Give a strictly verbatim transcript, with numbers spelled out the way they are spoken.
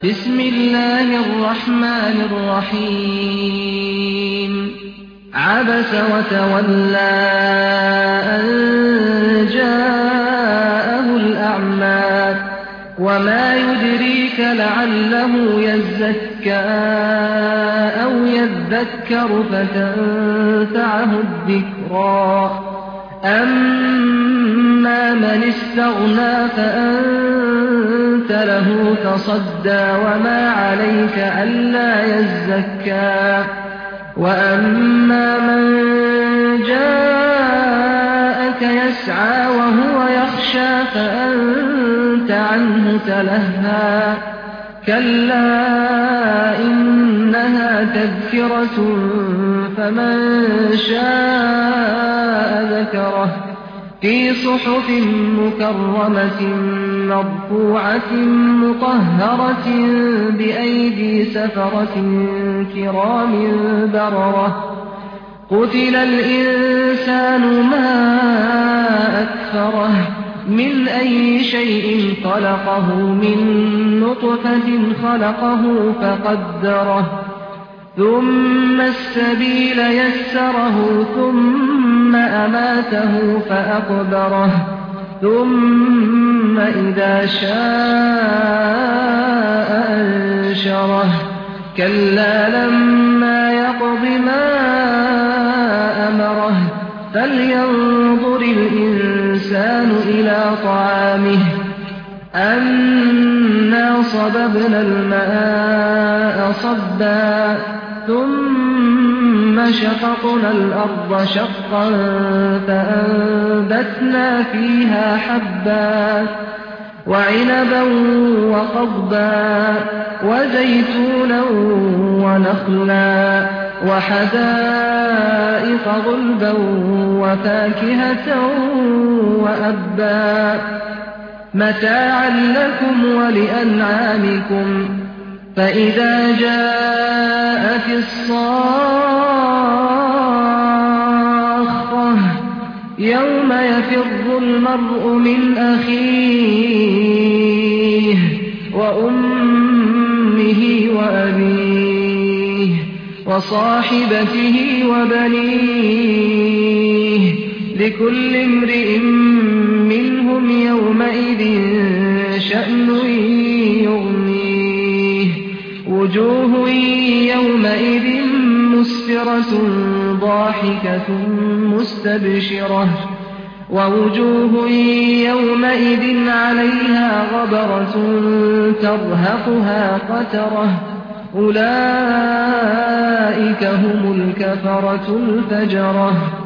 بسم الله الرحمن الرحيم عبس وتولى أن جاءه الأعمى وما يدريك لعله يزكى أو يذكر فتنفعه الذكرى أما من استغنى فأنت له تصدى وما عليك ألا يزكى وأما من جاءك يسعى وهو يخشى فأنت عنه تلهى كلا إنها تذكرة فمن شاء ذكره في صحف مكرمة مرفوعة مطهرة بأيدي سفرة كرام بررة قتل الإنسان ما أكفره من أي شيء خلقه من نطفة خلقه فقدره ثم السبيل يسره ثم أماته فأقبره ثم إذا شاء أنشره كلا لما يقض ما أمره فلينظر الإنسان إلى طعامه أنا صببنا الماء صبا ثم شققنا الأرض شقا فأنبتنا فيها حبا وعنبا وقضبا وزيتونا ونخلا وحدائق غلبا وفاكهة وأبا متاعا لكم ولأنعامكم فإذا جاءت الصاخة يوم يفر المرء من أخيه وأمه وأبيه وصاحبته وبنيه لكل امرئ منهم يومئذ شأن يغنيه وجوه يومئذ مسفرة ضاحكة مستبشرة ووجوه يومئذ عليها غبرة ترهقها قترة أولئك هم الكفرة الفجرة